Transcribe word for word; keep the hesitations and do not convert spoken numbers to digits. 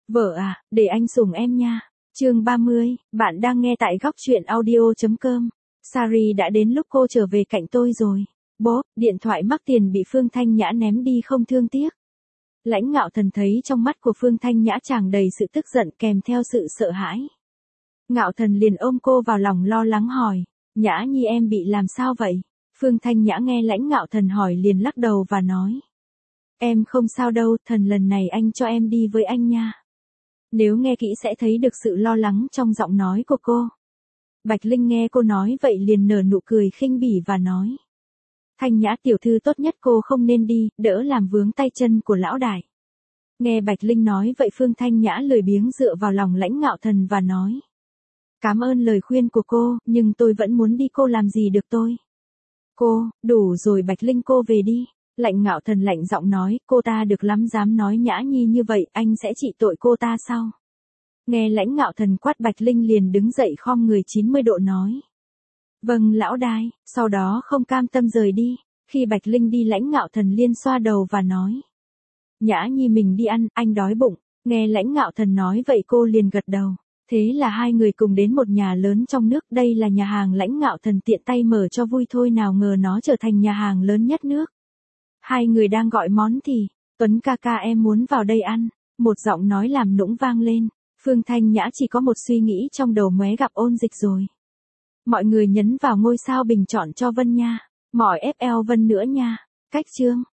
Vợ à, để anh sủng em nha. Chương ba mươi, bạn đang nghe tại góc truyện audio chấm com. Sari đã đến lúc cô trở về cạnh tôi rồi. Bốp, điện thoại mắc tiền bị Phương Thanh Nhã ném đi không thương tiếc. Lãnh Ngạo Thần thấy trong mắt của Phương Thanh Nhã tràn đầy sự tức giận kèm theo sự sợ hãi. Ngạo Thần liền ôm cô vào lòng lo lắng hỏi, Nhã Nhi em bị làm sao vậy? Phương Thanh Nhã nghe Lãnh Ngạo Thần hỏi liền lắc đầu và nói. Em không sao đâu, Thần lần này anh cho em đi với anh nha. Nếu nghe kỹ sẽ thấy được sự lo lắng trong giọng nói của cô. Bạch Linh nghe cô nói vậy liền nở nụ cười khinh bỉ và nói. Thanh Nhã tiểu thư tốt nhất cô không nên đi, đỡ làm vướng tay chân của lão đại. Nghe Bạch Linh nói vậy Phương Thanh Nhã lười biếng dựa vào lòng Lãnh Ngạo Thần và nói. Cảm ơn lời khuyên của cô, nhưng tôi vẫn muốn đi, cô làm gì được tôi. Cô, đủ rồi Bạch Linh, cô về đi. Lãnh Ngạo Thần lạnh giọng nói, cô ta được lắm dám nói Nhã Nhi như vậy, anh sẽ trị tội cô ta sao? Nghe Lãnh Ngạo Thần quát Bạch Linh liền đứng dậy khom người chín mươi độ nói. Vâng lão đại, sau đó không cam tâm rời đi. Khi Bạch Linh đi Lãnh Ngạo Thần liên xoa đầu và nói. Nhã Nhi mình đi ăn, anh đói bụng. Nghe Lãnh Ngạo Thần nói vậy cô liền gật đầu. Thế là hai người cùng đến một nhà lớn trong nước, đây là nhà hàng Lãnh Ngạo Thần tiện tay mở cho vui thôi, nào ngờ nó trở thành nhà hàng lớn nhất nước. Hai người đang gọi món thì, Tuấn ca ca em muốn vào đây ăn, một giọng nói làm nũng vang lên. Phương Thanh Nhã chỉ có một suy nghĩ trong đầu, móe gặp ôn dịch rồi. Mọi người nhấn vào ngôi sao bình chọn cho Vân nha, mọi ép lờ Vân nữa nha, cách chương.